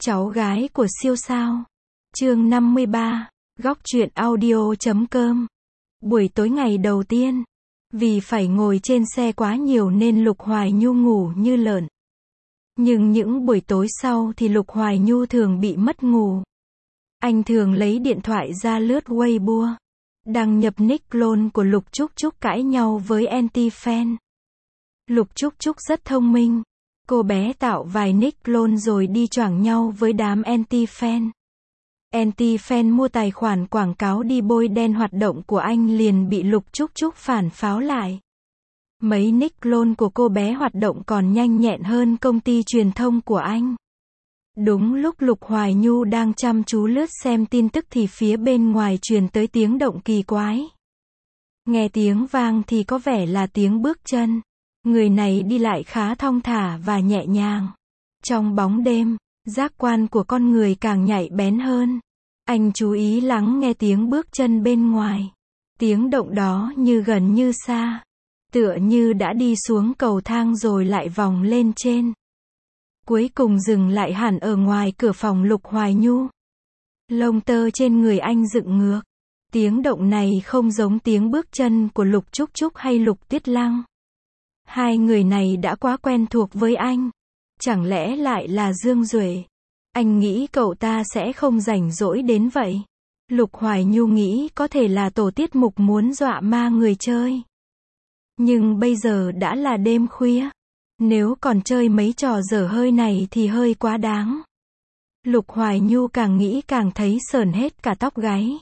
Cháu gái của siêu sao. Chương 53. Góc truyện audio.com. Buổi tối ngày đầu tiên, vì phải ngồi trên xe quá nhiều nên Lục Hoài Nhu ngủ như lợn. Nhưng những buổi tối sau thì Lục Hoài Nhu thường bị mất ngủ. Anh thường lấy điện thoại ra lướt Weibo, đăng nhập nick clone của Lục Trúc Trúc cãi nhau với anti-fan. Lục Trúc Trúc rất thông minh. Cô bé tạo vài nick clone rồi đi choảng nhau với đám anti-fan. Anti-fan mua tài khoản quảng cáo đi bôi đen hoạt động của anh liền bị Lục Trúc Trúc phản pháo lại. Mấy nick clone của cô bé hoạt động còn nhanh nhẹn hơn công ty truyền thông của anh. Đúng lúc Lục Hoài Nhu đang chăm chú lướt xem tin tức thì phía bên ngoài truyền tới tiếng động kỳ quái. Nghe tiếng vang thì có vẻ là tiếng bước chân. Người này đi lại khá thong thả và nhẹ nhàng. Trong bóng đêm, giác quan của con người càng nhạy bén hơn. Anh chú ý lắng nghe tiếng bước chân bên ngoài. Tiếng động đó như gần như xa. Tựa như đã đi xuống cầu thang rồi lại vòng lên trên. Cuối cùng dừng lại hẳn ở ngoài cửa phòng Lục Hoài Nhu. Lông tơ trên người anh dựng ngược. Tiếng động này không giống tiếng bước chân của Lục Trúc Trúc hay Lục Tuyết Lăng. Hai người này đã quá quen thuộc với anh. Chẳng lẽ lại là Dương Duệ? Anh nghĩ cậu ta sẽ không rảnh rỗi đến vậy. Lục Hoài Nhu nghĩ có thể là tổ tiết mục muốn dọa ma người chơi. Nhưng bây giờ đã là đêm khuya. Nếu còn chơi mấy trò dở hơi này thì hơi quá đáng. Lục Hoài Nhu càng nghĩ càng thấy sởn hết cả tóc gáy.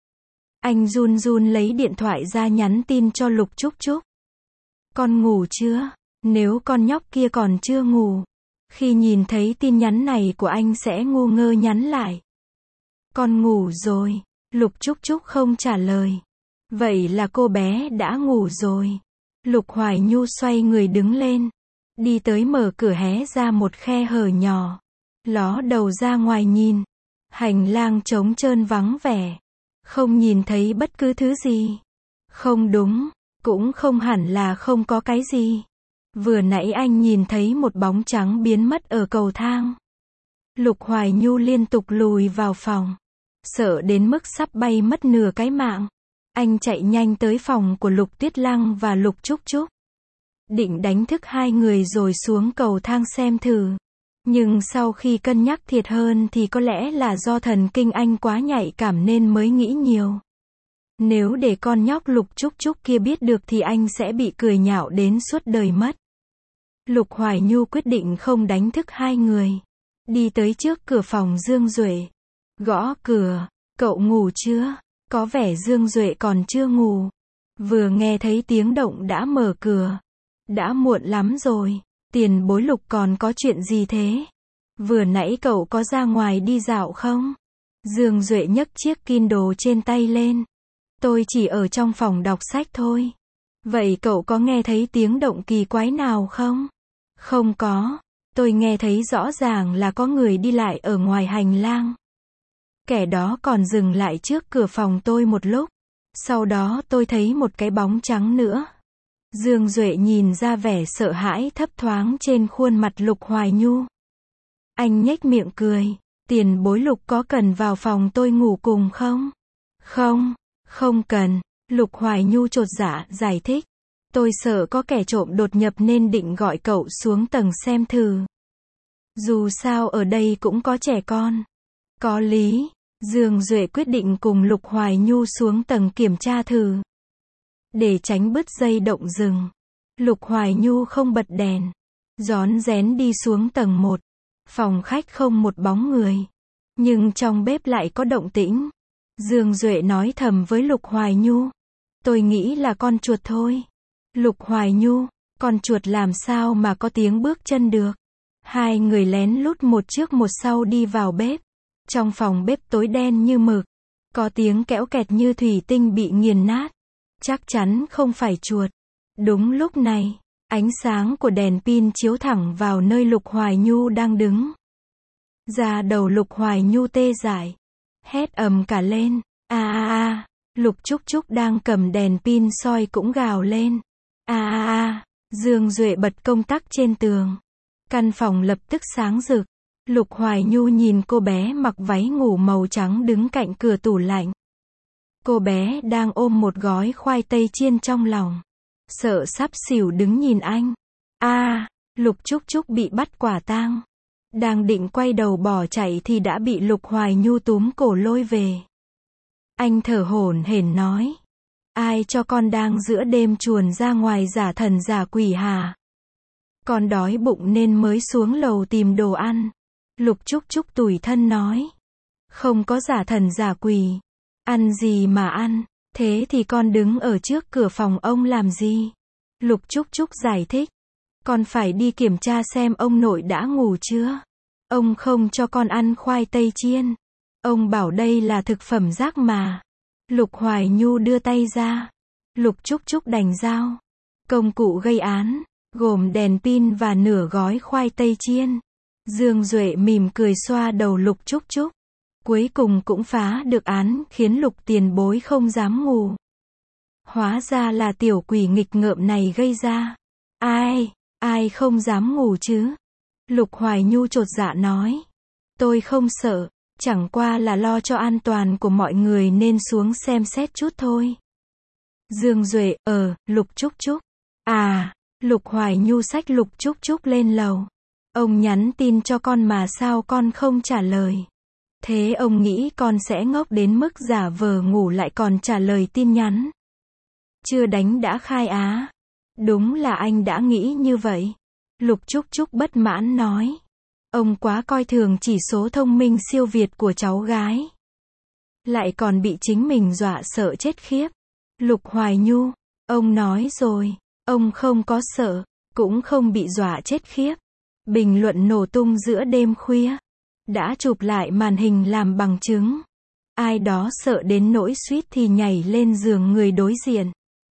Anh run run lấy điện thoại ra nhắn tin cho Lục Trúc Trúc. Con ngủ chưa? Nếu con nhóc kia còn chưa ngủ, khi nhìn thấy tin nhắn này của anh sẽ ngu ngơ nhắn lại. Con ngủ rồi. Lục Trúc Trúc không trả lời. Vậy là cô bé đã ngủ rồi. Lục Hoài Nhu xoay người đứng lên. Đi tới mở cửa hé ra một khe hở nhỏ. Ló đầu ra ngoài nhìn. Hành lang trống trơn vắng vẻ. Không nhìn thấy bất cứ thứ gì. Không đúng. Cũng không hẳn là không có cái gì. Vừa nãy anh nhìn thấy một bóng trắng biến mất ở cầu thang. Lục Hoài Nhu liên tục lùi vào phòng. Sợ đến mức sắp bay mất nửa cái mạng. Anh chạy nhanh tới phòng của Lục Tuyết Lăng và Lục Trúc Trúc. Định đánh thức hai người rồi xuống cầu thang xem thử. Nhưng sau khi cân nhắc thiệt hơn thì có lẽ là do thần kinh anh quá nhạy cảm nên mới nghĩ nhiều. Nếu để con nhóc Lục Trúc Trúc kia biết được thì anh sẽ bị cười nhạo đến suốt đời mất. Lục Hoài Nhu quyết định không đánh thức hai người. Đi tới trước cửa phòng Dương Duệ. Gõ cửa. Cậu ngủ chưa? Có vẻ Dương Duệ còn chưa ngủ. Vừa nghe thấy tiếng động đã mở cửa. Đã muộn lắm rồi. Tiền bối Lục còn có chuyện gì thế? Vừa nãy cậu có ra ngoài đi dạo không? Dương Duệ nhấc chiếc Kindle trên tay lên. Tôi chỉ ở trong phòng đọc sách thôi. Vậy cậu có nghe thấy tiếng động kỳ quái nào không? Không có. Tôi nghe thấy rõ ràng là có người đi lại ở ngoài hành lang. Kẻ đó còn dừng lại trước cửa phòng tôi một lúc. Sau đó tôi thấy một cái bóng trắng nữa. Dương Duệ nhìn ra vẻ sợ hãi thấp thoáng trên khuôn mặt Lục Hoài Nhu. Anh nhếch miệng cười. Tiền bối Lục có cần vào phòng tôi ngủ cùng không? Không. Không cần. Lục Hoài Nhu chột dạ giải thích. Tôi sợ có kẻ trộm đột nhập nên định gọi cậu xuống tầng xem thử. Dù sao ở đây cũng có trẻ con. Có lý. Dương Duệ quyết định cùng Lục Hoài Nhu xuống tầng kiểm tra thử. Để tránh bứt dây động rừng. Lục Hoài Nhu không bật đèn. Rón rén đi xuống tầng 1. Phòng khách không một bóng người. Nhưng trong bếp lại có động tĩnh. Dương Duệ nói thầm với Lục Hoài Nhu. Tôi nghĩ là con chuột thôi. Lục Hoài Nhu, con chuột làm sao mà có tiếng bước chân được. Hai người lén lút một trước một sau đi vào bếp. Trong phòng bếp tối đen như mực. Có tiếng kẽo kẹt như thủy tinh bị nghiền nát. Chắc chắn không phải chuột. Đúng lúc này, ánh sáng của đèn pin chiếu thẳng vào nơi Lục Hoài Nhu đang đứng. Da đầu Lục Hoài Nhu tê dại. Hét ầm cả lên. Lục Trúc Trúc đang cầm đèn pin soi cũng gào lên. Dương Duệ bật công tắc trên tường. Căn phòng lập tức sáng rực. Lục Hoài Nhu nhìn cô bé mặc váy ngủ màu trắng đứng cạnh cửa tủ lạnh. Cô bé đang ôm một gói khoai tây chiên trong lòng. Sợ sắp xỉu đứng nhìn anh. Lục Trúc Trúc bị bắt quả tang. Đang định quay đầu bỏ chạy thì đã bị Lục Hoài Nhu túm cổ lôi về. Anh thở hổn hển nói. Ai cho con đang giữa đêm chuồn ra ngoài giả thần giả quỷ hả? Con đói bụng nên mới xuống lầu tìm đồ ăn. Lục Trúc Trúc tủi thân nói. Không có giả thần giả quỷ. Ăn gì mà ăn, thế thì con đứng ở trước cửa phòng ông làm gì? Lục Trúc Trúc giải thích. Con phải đi kiểm tra xem ông nội đã ngủ chưa. Ông không cho con ăn khoai tây chiên. Ông bảo đây là thực phẩm rác mà. Lục Hoài Nhu đưa tay ra. Lục Trúc Trúc đành dao. Công cụ gây án, gồm đèn pin và nửa gói khoai tây chiên. Dương Duệ mỉm cười xoa đầu Lục Trúc Trúc. Cuối cùng cũng phá được án, khiến Lục tiền bối không dám ngủ. Hóa ra là tiểu quỷ nghịch ngợm này gây ra. Ai không dám ngủ chứ? Lục Hoài Nhu chột dạ nói. Tôi không sợ, chẳng qua là lo cho an toàn của mọi người nên xuống xem xét chút thôi. Dương Duệ, Lục Trúc Trúc. Lục Hoài Nhu xách Lục Trúc Trúc lên lầu. Ông nhắn tin cho con mà sao con không trả lời? Thế ông nghĩ con sẽ ngốc đến mức giả vờ ngủ lại còn trả lời tin nhắn? Chưa đánh đã khai á? Đúng là anh đã nghĩ như vậy. Lục Trúc Trúc bất mãn nói. Ông quá coi thường chỉ số thông minh siêu việt của cháu gái. Lại còn bị chính mình dọa sợ chết khiếp. Lục Hoài Nhu, ông nói rồi, ông không có sợ, cũng không bị dọa chết khiếp. Bình luận nổ tung giữa đêm khuya. Đã chụp lại màn hình làm bằng chứng. Ai đó sợ đến nỗi suýt thì nhảy lên giường người đối diện.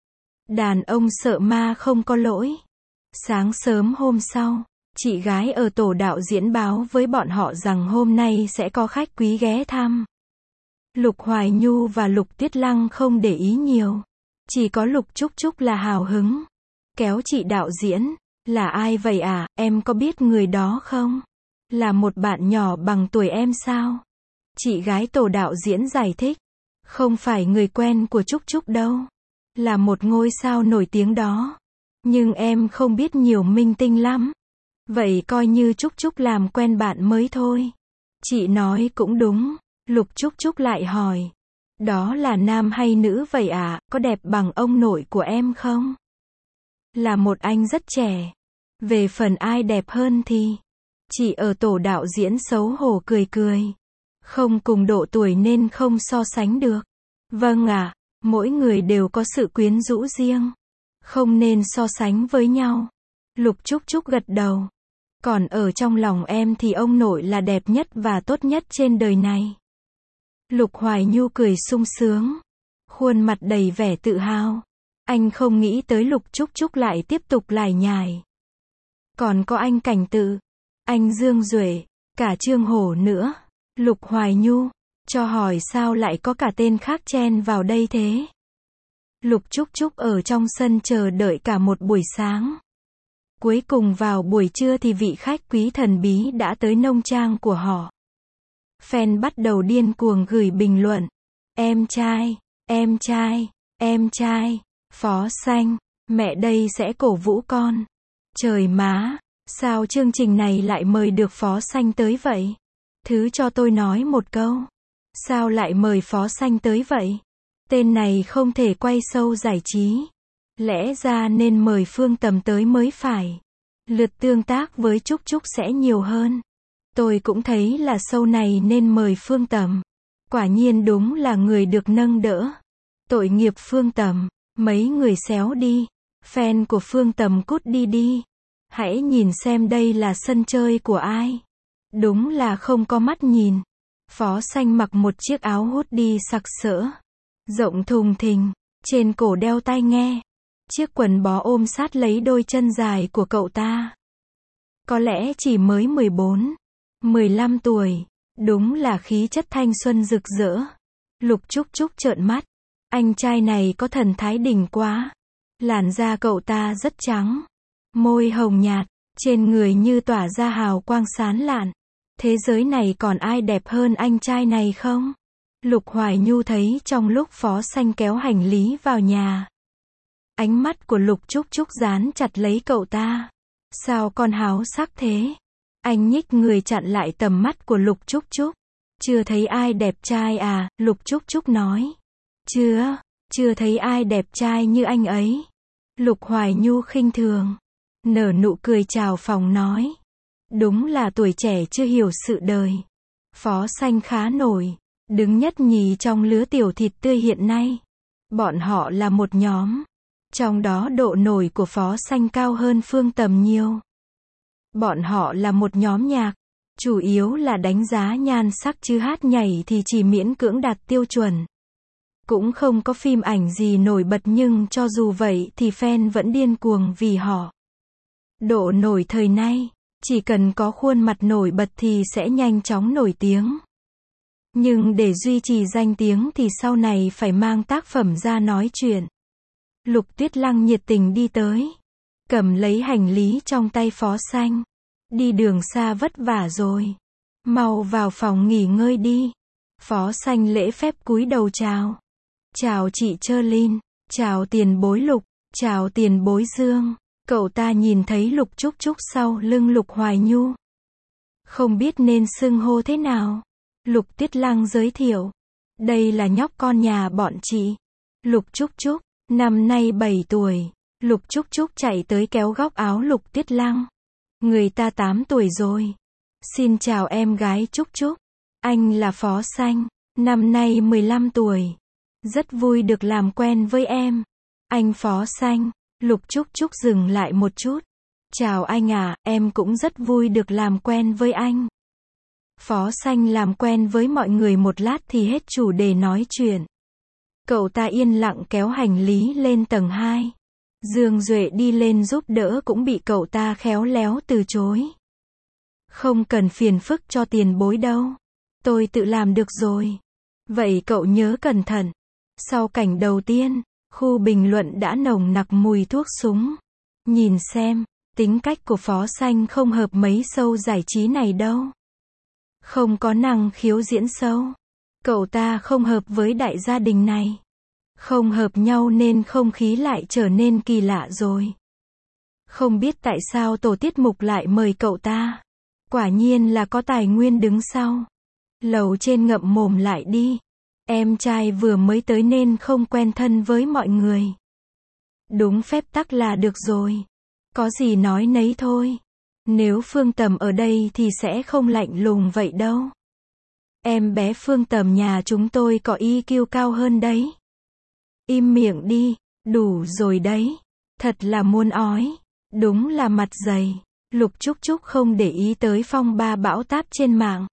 Đàn ông sợ ma không có lỗi. Sáng sớm hôm sau, chị gái ở tổ đạo diễn báo với bọn họ rằng hôm nay sẽ có khách quý ghé thăm. Lục Hoài Nhu và Lục Tuyết Lăng không để ý nhiều. Chỉ có Lục Trúc Trúc là hào hứng. Kéo chị đạo diễn. Là ai vậy à, em có biết người đó không? Là một bạn nhỏ bằng tuổi em sao? Chị gái tổ đạo diễn giải thích. Không phải người quen của Trúc Trúc đâu. Là một ngôi sao nổi tiếng đó. Nhưng em không biết nhiều minh tinh lắm. Vậy coi như Trúc Trúc làm quen bạn mới thôi. Chị nói cũng đúng. Lục Trúc Trúc lại hỏi. Đó là nam hay nữ vậy à, có đẹp bằng ông nội của em không? Là một anh rất trẻ. Về phần ai đẹp hơn thì... Chị ở tổ đạo diễn xấu hổ cười cười. Không cùng độ tuổi nên không so sánh được. Vâng ạ, mỗi người đều có sự quyến rũ riêng. Không nên so sánh với nhau. Lục Trúc Trúc gật đầu. Còn ở trong lòng em thì ông nội là đẹp nhất và tốt nhất trên đời này. Lục Hoài Nhu cười sung sướng. Khuôn mặt đầy vẻ tự hào. Anh không nghĩ tới Lục Trúc Trúc lại tiếp tục lải nhải. Còn có anh Cảnh Tự, anh Dương Duệ, cả Trương Hổ nữa. Lục Hoài Nhu, cho hỏi sao lại có cả tên khác chen vào đây thế? Lục Trúc Trúc ở trong sân chờ đợi cả một buổi sáng. Cuối cùng vào buổi trưa thì vị khách quý thần bí đã tới nông trang của họ. Fan bắt đầu điên cuồng gửi bình luận. Em trai, em trai, em trai, Phó Xanh, mẹ đây sẽ cổ vũ con. Trời má, sao chương trình này lại mời được Phó Xanh tới vậy? Thứ cho tôi nói một câu. Sao lại mời Phó Xanh tới vậy? Tên này không thể quay show giải trí. Lẽ ra nên mời Phương Tầm tới mới phải. Lượt tương tác với Trúc Trúc sẽ nhiều hơn. Tôi cũng thấy là show này nên mời Phương Tầm. Quả nhiên đúng là người được nâng đỡ. Tội nghiệp Phương Tầm, mấy người xéo đi. Fan của Phương Tầm cút đi đi. Hãy nhìn xem đây là sân chơi của ai. Đúng là không có mắt nhìn. Phó Xanh mặc một chiếc áo hoodie sặc sỡ, rộng thùng thình, trên cổ đeo tai nghe. Chiếc quần bó ôm sát lấy đôi chân dài của cậu ta. Có lẽ chỉ mới 14, 15 tuổi. Đúng là khí chất thanh xuân rực rỡ. Lục Trúc Trúc trợn mắt. Anh trai này có thần thái đỉnh quá. Làn da cậu ta rất trắng. Môi hồng nhạt. Trên người như tỏa ra hào quang sáng lạn. Thế giới này còn ai đẹp hơn anh trai này không? Lục Hoài Nhu thấy trong lúc Phó Xanh kéo hành lý vào nhà. Ánh mắt của Lục Trúc Trúc dán chặt lấy cậu ta. Sao con háo sắc thế? Anh nhích người chặn lại tầm mắt của Lục Trúc Trúc. Chưa thấy ai đẹp trai à? Lục Trúc Trúc nói. Chưa thấy ai đẹp trai như anh ấy. Lục Hoài Nhu khinh thường. Nở nụ cười chào phóng nói. Đúng là tuổi trẻ chưa hiểu sự đời. Phó Xanh khá nổi. Đứng nhất nhì trong lứa tiểu thịt tươi hiện nay. Bọn họ là một nhóm. Trong đó độ nổi của Phó Xanh cao hơn Phương Tầm nhiều. Bọn họ là một nhóm nhạc. Chủ yếu là đánh giá nhan sắc chứ hát nhảy thì chỉ miễn cưỡng đạt tiêu chuẩn. Cũng không có phim ảnh gì nổi bật nhưng cho dù vậy thì fan vẫn điên cuồng vì họ. Độ nổi thời nay, chỉ cần có khuôn mặt nổi bật thì sẽ nhanh chóng nổi tiếng. Nhưng để duy trì danh tiếng thì sau này phải mang tác phẩm ra nói chuyện. Lục Tuyết Lăng nhiệt tình đi tới. Cầm lấy hành lý trong tay Phó Xanh. Đi đường xa vất vả rồi. Mau vào phòng nghỉ ngơi đi. Phó Xanh lễ phép cúi đầu chào. Chào chị Cherlin. Chào tiền bối Lục. Chào tiền bối Dương. Cậu ta nhìn thấy Lục Trúc Trúc sau lưng Lục Hoài Nhu. Không biết nên xưng hô thế nào. Lục Tuyết Lăng giới thiệu. Đây là nhóc con nhà bọn chị. Lục Trúc Trúc, năm nay 7 tuổi. Lục Trúc Trúc chạy tới kéo góc áo Lục Tuyết Lăng. Người ta 8 tuổi rồi. Xin chào em gái Trúc Trúc. Anh là Phó Xanh, năm nay 15 tuổi. Rất vui được làm quen với em. Anh Phó Xanh. Lục Trúc Trúc dừng lại một chút. Chào anh à, em cũng rất vui được làm quen với anh. Phó Xanh làm quen với mọi người một lát thì hết chủ đề nói chuyện. Cậu ta yên lặng kéo hành lý lên tầng 2. Dương Duệ đi lên giúp đỡ cũng bị cậu ta khéo léo từ chối. Không cần phiền phức cho tiền bối đâu. Tôi tự làm được rồi. Vậy cậu nhớ cẩn thận. Sau cảnh đầu tiên, khu bình luận đã nồng nặc mùi thuốc súng. Nhìn xem, tính cách của Phó Xanh không hợp mấy show giải trí này đâu. Không có năng khiếu diễn sâu. Cậu ta không hợp với đại gia đình này. Không hợp nhau nên không khí lại trở nên kỳ lạ rồi. Không biết tại sao tổ tiết mục lại mời cậu ta. Quả nhiên là có tài nguyên đứng sau. Lầu trên ngậm mồm lại đi. Em trai vừa mới tới nên không quen thân với mọi người. Đúng phép tắc là được rồi. Có gì nói nấy thôi. Nếu Phương Tầm ở đây thì sẽ không lạnh lùng vậy đâu. Em bé Phương Tầm nhà chúng tôi có EQ cao hơn đấy. Im miệng đi, đủ rồi đấy. Thật là muốn ói. Đúng là mặt dày. Lục Trúc Trúc không để ý tới phong ba bão táp trên mạng.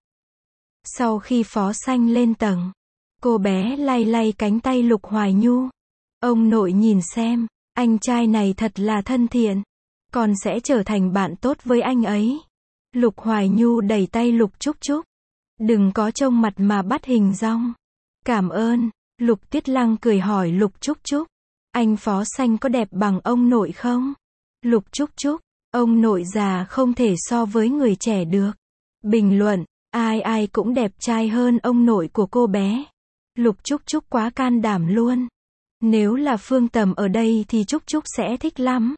Sau khi Phó Xanh lên tầng, cô bé lay lay cánh tay Lục Hoài Nhu. Ông nội nhìn xem, anh trai này thật là thân thiện. Con sẽ trở thành bạn tốt với anh ấy. Lục Hoài Nhu đẩy tay Lục Trúc Trúc. Đừng có trông mặt mà bắt hình dong. Cảm ơn. Lục Tuyết Lăng cười hỏi Lục Trúc Trúc. Anh Phó Xanh có đẹp bằng ông nội không? Lục Trúc Trúc. Ông nội già không thể so với người trẻ được. Bình luận. Ai ai cũng đẹp trai hơn ông nội của cô bé. Lục Trúc Trúc quá can đảm luôn. Nếu là Phương Tầm ở đây thì Trúc Trúc sẽ thích lắm.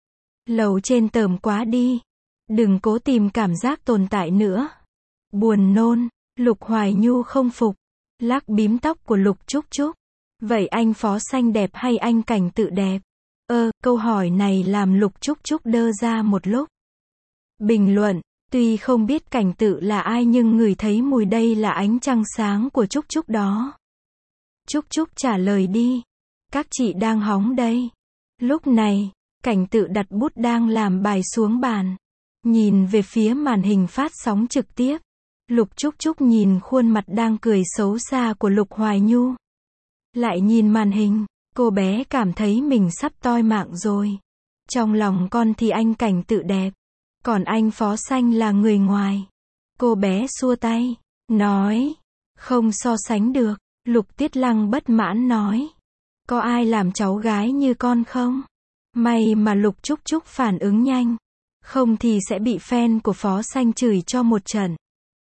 Lầu trên tởm quá đi. Đừng cố tìm cảm giác tồn tại nữa. Buồn nôn. Lục Hoài Nhu không phục. Lắc bím tóc của Lục Trúc Trúc. Vậy anh Phó Xanh đẹp hay anh Cảnh Tự đẹp? Câu hỏi này làm Lục Trúc Trúc đơ ra một lúc. Bình luận. Tuy không biết Cảnh Tự là ai nhưng người thấy mùi đây là ánh trăng sáng của Trúc Trúc đó. Trúc Trúc trả lời đi. Các chị đang hóng đây. Lúc này, Cảnh Tự đặt bút đang làm bài xuống bàn. Nhìn về phía màn hình phát sóng trực tiếp. Lục Trúc Trúc nhìn khuôn mặt đang cười xấu xa của Lục Hoài Nhu. Lại nhìn màn hình, cô bé cảm thấy mình sắp toi mạng rồi. Trong lòng con thì anh Cảnh Tự đẹp. Còn anh Phó Xanh là người ngoài. Cô bé xua tay, nói. Không so sánh được. Lục Tuyết Lăng bất mãn nói. Có ai làm cháu gái như con không? May mà Lục Trúc Trúc phản ứng nhanh. Không thì sẽ bị fan của Phó Xanh chửi cho một trận.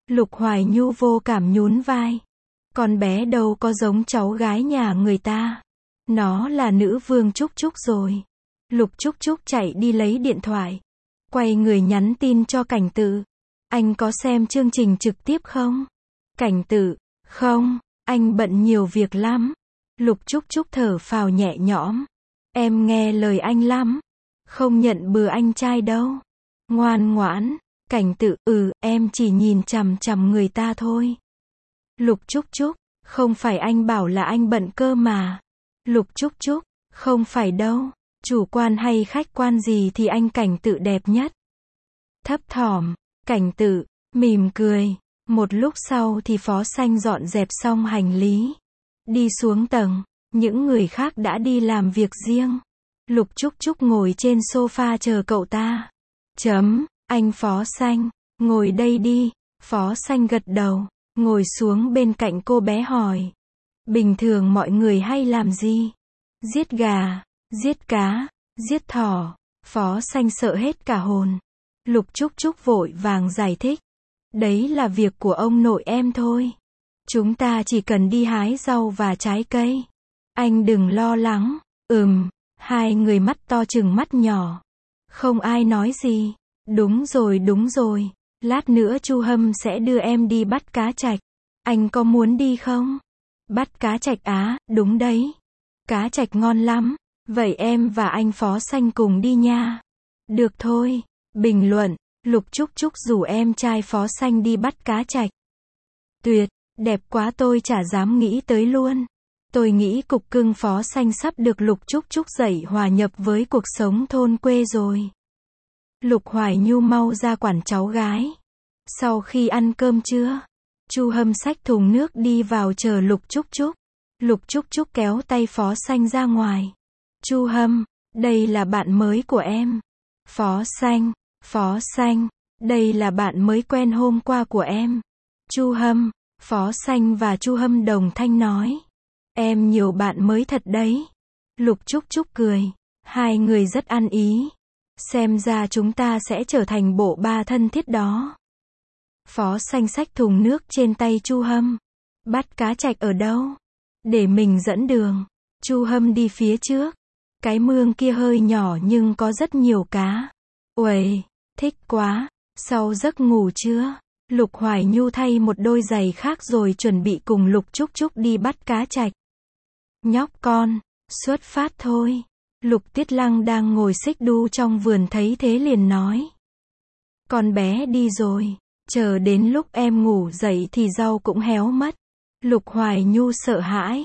Lục Hoài Nhu vô cảm nhún vai. Con bé đâu có giống cháu gái nhà người ta. Nó là nữ vương Trúc Trúc rồi. Lục Trúc Trúc chạy đi lấy điện thoại. Quay người nhắn tin cho Cảnh Tự. Anh có xem chương trình trực tiếp không? Cảnh Tự, không, anh bận nhiều việc lắm. Lục Trúc Trúc thở phào nhẹ nhõm. Em nghe lời anh lắm. Không nhận bừa anh trai đâu. Ngoan ngoãn. Cảnh Tự, em chỉ nhìn chằm chằm người ta thôi. Lục Trúc Trúc, không phải anh bảo là anh bận cơ mà. Lục Trúc Trúc, không phải đâu. Chủ quan hay khách quan gì thì anh Cảnh Tự đẹp nhất. Thấp thỏm, Cảnh Tự, mỉm cười. Một lúc sau thì Phó Xanh dọn dẹp xong hành lý. Đi xuống tầng, những người khác đã đi làm việc riêng. Lục Trúc Trúc ngồi trên sofa chờ cậu ta. Anh Phó Xanh, ngồi đây đi. Phó Xanh gật đầu, ngồi xuống bên cạnh cô bé hỏi. Bình thường mọi người hay làm gì? Giết gà, giết cá, giết thỏ. Phó Xanh sợ hết cả hồn. Lục Trúc Trúc vội vàng giải thích. Đấy là việc của ông nội em thôi. Chúng ta chỉ cần đi hái rau và trái cây. Anh đừng lo lắng. Hai người mắt to chừng mắt nhỏ. Không ai nói gì. Đúng rồi. Lát nữa Chu Hâm sẽ đưa em đi bắt cá trạch. Anh có muốn đi không? Bắt cá trạch á, đúng đấy. Cá trạch ngon lắm. Vậy em và anh Phó Xanh cùng đi nha. Được thôi. Bình luận. Lục Trúc Trúc rủ em trai Phó Xanh đi bắt cá trạch. Tuyệt, đẹp quá tôi chả dám nghĩ tới luôn. Tôi nghĩ cục cưng Phó Xanh sắp được Lục Trúc Trúc dạy hòa nhập với cuộc sống thôn quê rồi. Lục Hoài Nhu mau ra quản cháu gái. Sau khi ăn cơm trưa, Chu Hâm xách thùng nước đi vào chờ Lục Trúc Trúc. Lục Trúc Trúc kéo tay Phó Xanh ra ngoài. Chu Hâm, đây là bạn mới của em. Phó Xanh, đây là bạn mới quen hôm qua của em. Chu Hâm, Phó Xanh và Chu Hâm đồng thanh nói. Em nhiều bạn mới thật đấy. Lục Trúc Trúc cười. Hai người rất ăn ý. Xem ra chúng ta sẽ trở thành bộ ba thân thiết đó. Phó Xanh xách thùng nước trên tay Chu Hâm. Bắt cá trạch ở đâu? Để mình dẫn đường. Chu Hâm đi phía trước. Cái mương kia hơi nhỏ nhưng có rất nhiều cá. Uầy, thích quá. Sau giấc ngủ trưa, Lục Hoài Nhu thay một đôi giày khác rồi chuẩn bị cùng Lục Trúc Trúc đi bắt cá trạch. Nhóc con, xuất phát thôi. Lục Tiết Lăng đang ngồi xích đu trong vườn thấy thế liền nói. Con bé đi rồi, chờ đến lúc em ngủ dậy thì rau cũng héo mất. Lục Hoài Nhu sợ hãi.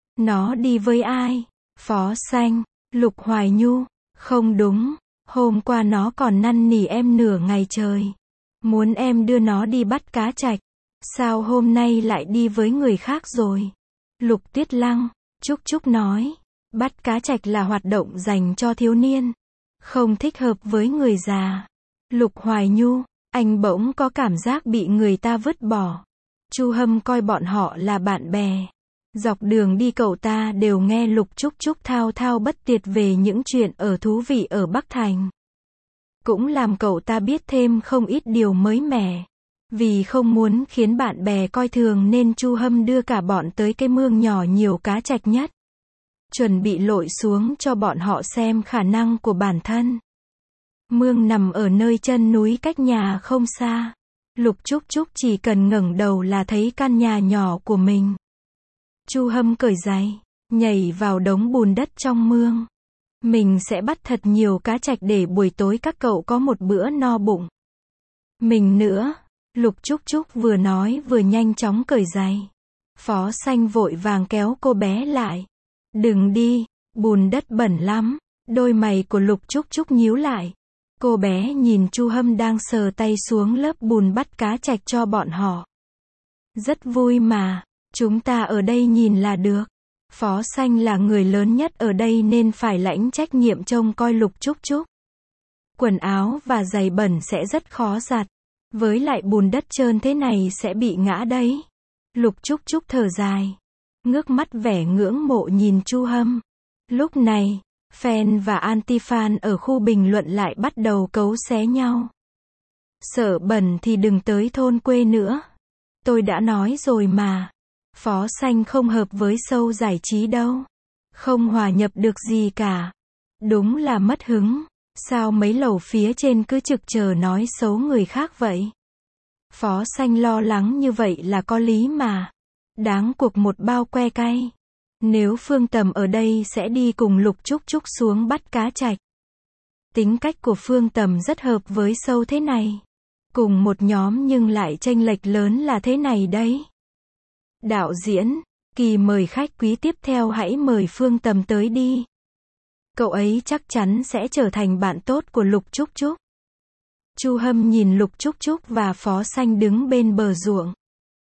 Nó đi với ai? Phó Xanh. Lục Hoài Nhu. Không đúng, hôm qua nó còn năn nỉ em nửa ngày trời. Muốn em đưa nó đi bắt cá trạch. Sao hôm nay lại đi với người khác rồi? Lục Tiết Lăng. Trúc Trúc nói. Bắt cá trạch là hoạt động dành cho thiếu niên. Không thích hợp với người già. Lục Hoài Nhu. Anh bỗng có cảm giác bị người ta vứt bỏ. Chu Hâm coi bọn họ là bạn bè. Dọc đường đi cậu ta đều nghe Lục Trúc Trúc thao thao bất tuyệt về những chuyện thú vị ở Bắc Thành. Cũng làm cậu ta biết thêm không ít điều mới mẻ. Vì không muốn khiến bạn bè coi thường nên Chu Hâm đưa cả bọn tới cái mương nhỏ nhiều cá trạch nhất. Chuẩn bị lội xuống cho bọn họ xem khả năng của bản thân. Mương nằm ở nơi chân núi cách nhà không xa. Lục Trúc Trúc chỉ cần ngẩng đầu là thấy căn nhà nhỏ của mình. Chu Hâm cởi giày, nhảy vào đống bùn đất trong mương. Mình sẽ bắt thật nhiều cá trạch để buổi tối các cậu có một bữa no bụng. Mình nữa. Lục Trúc Trúc vừa nói vừa nhanh chóng cởi giày. Phó Xanh vội vàng kéo cô bé lại. Đừng đi, bùn đất bẩn lắm. Đôi mày của Lục Trúc Trúc nhíu lại. Cô bé nhìn Chu Hâm đang sờ tay xuống lớp bùn bắt cá trạch cho bọn họ. Rất vui mà, chúng ta ở đây nhìn là được. Phó Xanh là người lớn nhất ở đây nên phải lãnh trách nhiệm trông coi Lục Trúc Trúc. Quần áo và giày bẩn sẽ rất khó giặt. Với lại bùn đất trơn thế này sẽ bị ngã đấy. Lục Trúc Trúc thở dài. Ngước mắt vẻ ngưỡng mộ nhìn Chu Hâm. Lúc này, fan và anti-fan ở khu bình luận lại bắt đầu cấu xé nhau. Sợ bẩn thì đừng tới thôn quê nữa. Tôi đã nói rồi mà. Phó Xanh không hợp với show giải trí đâu. Không hòa nhập được gì cả. Đúng là mất hứng. Sao mấy lầu phía trên cứ trực chờ nói xấu người khác vậy? Phó Xanh lo lắng như vậy là có lý mà. Đáng cuộc một bao que cay. Nếu Phương Tầm ở đây sẽ đi cùng Lục Trúc Trúc xuống bắt cá trạch. Tính cách của Phương Tầm rất hợp với show thế này. Cùng một nhóm nhưng lại chênh lệch lớn là thế này đấy. Đạo diễn, Kỳ mời khách quý tiếp theo, hãy mời Phương Tầm tới đi. Cậu ấy chắc chắn sẽ trở thành bạn tốt của Lục Trúc Trúc. Chu Hâm nhìn Lục Trúc Trúc và Phó Xanh đứng bên bờ ruộng.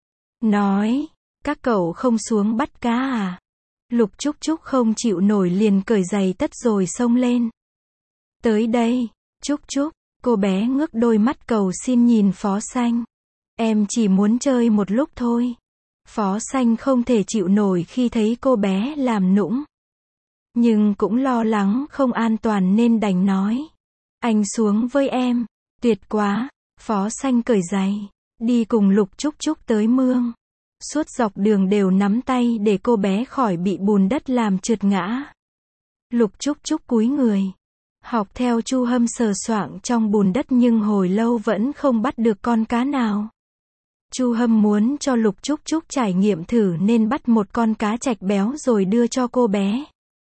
Nói, các cậu không xuống bắt cá à? Lục Trúc Trúc không chịu nổi liền cởi giày tất rồi xông lên. Tới đây, Trúc Trúc, cô bé ngước đôi mắt cầu xin nhìn Phó Xanh. Em chỉ muốn chơi một lúc thôi. Phó Xanh không thể chịu nổi khi thấy cô bé làm nũng. Nhưng cũng lo lắng không an toàn nên đành nói. Anh xuống với em. Tuyệt quá. Phó Xanh cởi giày. Đi cùng Lục Trúc Trúc tới mương. Suốt dọc đường đều nắm tay để cô bé khỏi bị bùn đất làm trượt ngã. Lục Trúc Trúc cúi người. Học theo Chu Hâm sờ soạng trong bùn đất nhưng hồi lâu vẫn không bắt được con cá nào. Chu Hâm muốn cho Lục Trúc Trúc trải nghiệm thử nên bắt một con cá trạch béo rồi đưa cho cô bé.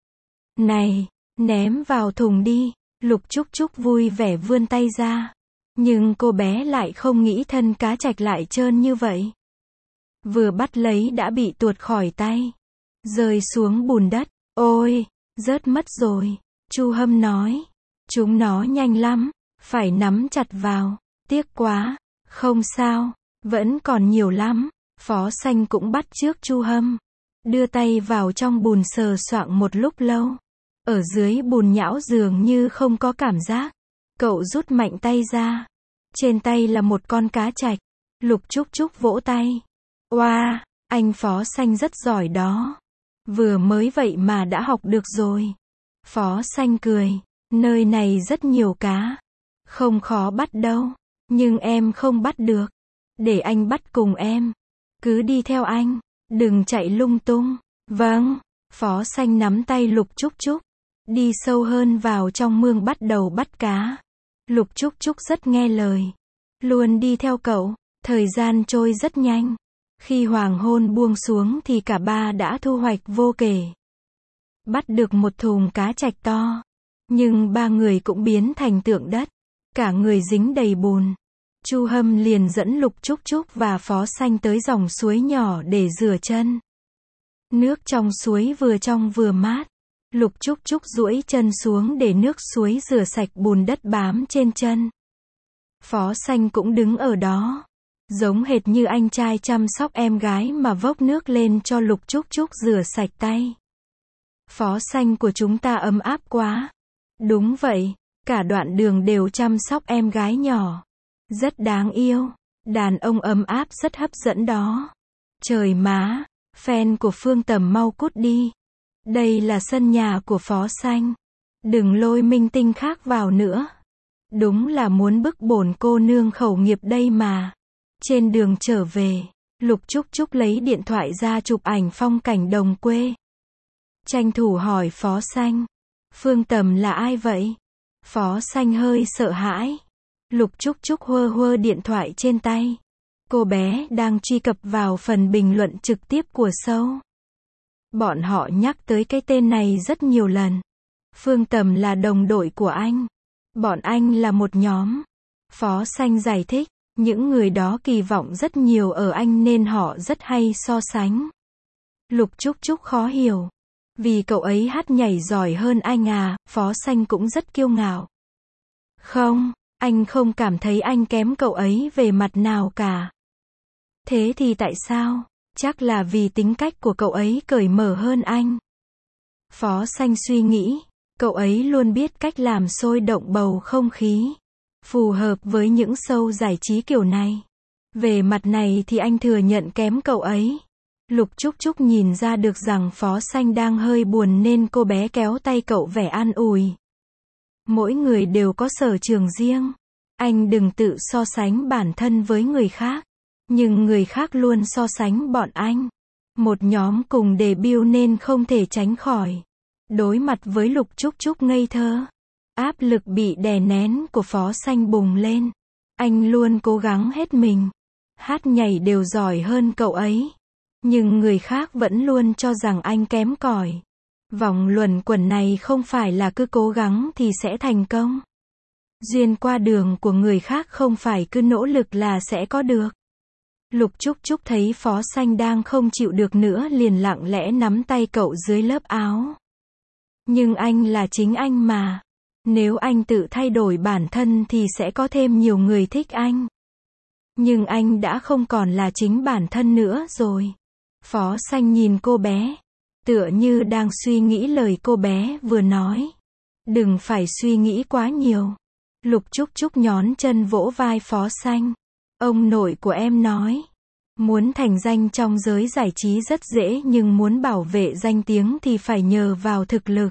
Này, ném vào thùng đi. Lục Trúc Trúc vui vẻ vươn tay ra. Nhưng cô bé lại không nghĩ thân cá trạch lại trơn như vậy. Vừa bắt lấy đã bị tuột khỏi tay. Rơi xuống bùn đất. Ôi, rớt mất rồi. Chu Hâm nói. Chúng nó nhanh lắm. Phải nắm chặt vào. Tiếc quá. Không sao. Vẫn còn nhiều lắm. Phó Xanh cũng bắt chước Chu Hâm. Đưa tay vào trong bùn sờ soạng một lúc lâu. Ở dưới bùn nhão dường như không có cảm giác. Cậu rút mạnh tay ra. Trên tay là một con cá trạch. Lục Trúc Trúc vỗ tay. Oa, anh Phó Xanh rất giỏi đó. Vừa mới vậy mà đã học được rồi. Phó Xanh cười. Nơi này rất nhiều cá. Không khó bắt đâu. Nhưng em không bắt được. Để anh bắt cùng em. Cứ đi theo anh. Đừng chạy lung tung. Vâng. Phó Xanh nắm tay Lục Trúc Trúc. Đi sâu hơn vào trong mương bắt đầu bắt cá. Lục Trúc Trúc rất nghe lời. Luôn đi theo cậu. Thời gian trôi rất nhanh. Khi hoàng hôn buông xuống thì cả ba đã thu hoạch vô kể. Bắt được một thùng cá trạch to. Nhưng ba người cũng biến thành tượng đất. Cả người dính đầy bùn. Chu Hâm liền dẫn Lục Trúc Trúc và Phó Xanh tới dòng suối nhỏ để rửa chân. Nước trong suối vừa trong vừa mát. Lục Trúc Trúc duỗi chân xuống để nước suối rửa sạch bùn đất bám trên chân. Phó Xanh cũng đứng ở đó. Giống hệt như anh trai chăm sóc em gái mà vốc nước lên cho Lục Trúc Trúc rửa sạch tay. Phó Xanh của chúng ta ấm áp quá. Đúng vậy, cả đoạn đường đều chăm sóc em gái nhỏ. Rất đáng yêu. Đàn ông ấm áp rất hấp dẫn đó. Trời má, fan của Phương Tầm mau cút đi. Đây là sân nhà của Phó Xanh. Đừng lôi minh tinh khác vào nữa. Đúng là muốn bức bổn cô nương khẩu nghiệp đây mà. Trên đường trở về, Lục Trúc Trúc lấy điện thoại ra chụp ảnh phong cảnh đồng quê. Tranh thủ hỏi Phó Xanh. Phương Tầm là ai vậy? Phó Xanh hơi sợ hãi. Lục Trúc Trúc hơ hơ điện thoại trên tay. Cô bé đang truy cập vào phần bình luận trực tiếp của show. Bọn họ nhắc tới cái tên này rất nhiều lần. Phương Tầm là đồng đội của anh. Bọn anh là một nhóm. Phó Xanh giải thích. Những người đó kỳ vọng rất nhiều ở anh nên họ rất hay so sánh. Lục Trúc Trúc khó hiểu. Vì cậu ấy hát nhảy giỏi hơn anh à? Phó Xanh cũng rất kiêu ngạo. Không, anh không cảm thấy anh kém cậu ấy về mặt nào cả. Thế thì tại sao? Chắc là vì tính cách của cậu ấy cởi mở hơn anh. Phó Xanh suy nghĩ. Cậu ấy luôn biết cách làm sôi động bầu không khí. Phù hợp với những show giải trí kiểu này. Về mặt này thì anh thừa nhận kém cậu ấy. Lục Trúc Trúc nhìn ra được rằng Phó Xanh đang hơi buồn nên cô bé kéo tay cậu vẻ an ủi. Mỗi người đều có sở trường riêng. Anh đừng tự so sánh bản thân với người khác. Nhưng người khác luôn so sánh bọn anh. Một nhóm cùng debut nên không thể tránh khỏi. Đối mặt với Lục Trúc Trúc ngây thơ, áp lực bị đè nén của Phó Sanh bùng lên. Anh luôn cố gắng hết mình. Hát nhảy đều giỏi hơn cậu ấy. Nhưng người khác vẫn luôn cho rằng anh kém cỏi. Vòng luẩn quẩn này không phải là cứ cố gắng thì sẽ thành công. Duyên qua đường của người khác không phải cứ nỗ lực là sẽ có được. Lục Trúc Trúc thấy Phó Sanh đang không chịu được nữa liền lặng lẽ nắm tay cậu dưới lớp áo. Nhưng anh là chính anh mà. Nếu anh tự thay đổi bản thân thì sẽ có thêm nhiều người thích anh. Nhưng anh đã không còn là chính bản thân nữa rồi. Phó Sanh nhìn cô bé, tựa như đang suy nghĩ lời cô bé vừa nói. Đừng phải suy nghĩ quá nhiều. Lục Trúc Trúc nhón chân vỗ vai Phó Sanh. Ông nội của em nói, muốn thành danh trong giới giải trí rất dễ nhưng muốn bảo vệ danh tiếng thì phải nhờ vào thực lực.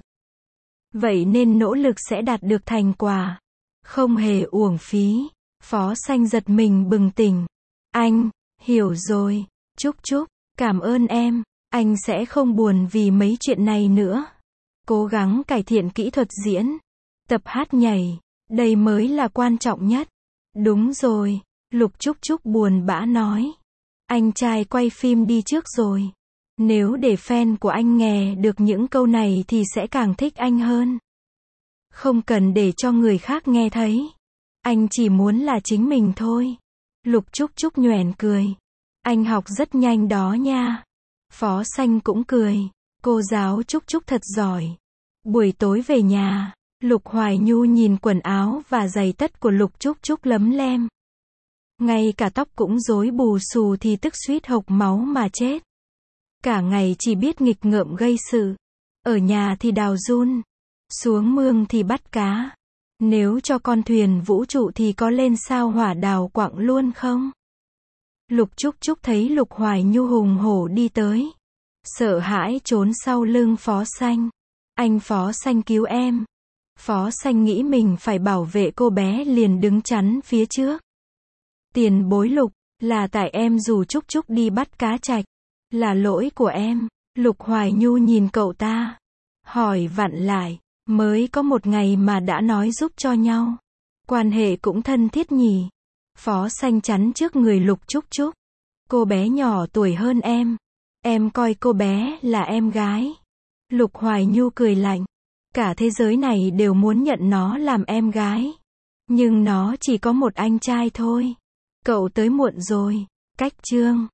Vậy nên nỗ lực sẽ đạt được thành quả. Không hề uổng phí. Phó Sanh giật mình bừng tỉnh. Anh, hiểu rồi. Trúc Trúc, cảm ơn em. Anh sẽ không buồn vì mấy chuyện này nữa. Cố gắng cải thiện kỹ thuật diễn. Tập hát nhảy. Đây mới là quan trọng nhất. Đúng rồi. Lục Trúc Trúc buồn bã nói. Anh trai quay phim đi trước rồi. Nếu để fan của anh nghe được những câu này thì sẽ càng thích anh hơn. Không cần để cho người khác nghe thấy. Anh chỉ muốn là chính mình thôi. Lục Trúc Trúc nhoẻn cười. Anh học rất nhanh đó nha. Phó Sanh cũng cười. Cô giáo Trúc Trúc thật giỏi. Buổi tối về nhà, Lục Hoài Nhu nhìn quần áo và giày tất của Lục Trúc Trúc lấm lem. Ngay cả tóc cũng rối bù xù thì tức suýt hộc máu mà chết. Cả ngày chỉ biết nghịch ngợm gây sự. Ở nhà thì đào giun. Xuống mương thì bắt cá. Nếu cho con thuyền vũ trụ thì có lên sao hỏa đào quặng luôn không? Lục Trúc Trúc thấy Lục Hoài Nhu hùng hổ đi tới. Sợ hãi trốn sau lưng Phó Sanh. Anh Phó Sanh cứu em. Phó Sanh nghĩ mình phải bảo vệ cô bé liền đứng chắn phía trước. Tiền bối Lục, là tại em rủ Trúc Trúc đi bắt cá trạch. Là lỗi của em. Lục Hoài Nhu nhìn cậu ta. Hỏi vặn lại. Mới có một ngày mà đã nói giúp cho nhau. Quan hệ cũng thân thiết nhỉ. Phó Sanh chắn trước người Lục Trúc Trúc. Cô bé nhỏ tuổi hơn em. Em coi cô bé là em gái. Lục Hoài Nhu cười lạnh. Cả thế giới này đều muốn nhận nó làm em gái. Nhưng nó chỉ có một anh trai thôi. Cậu tới muộn rồi. Cách chương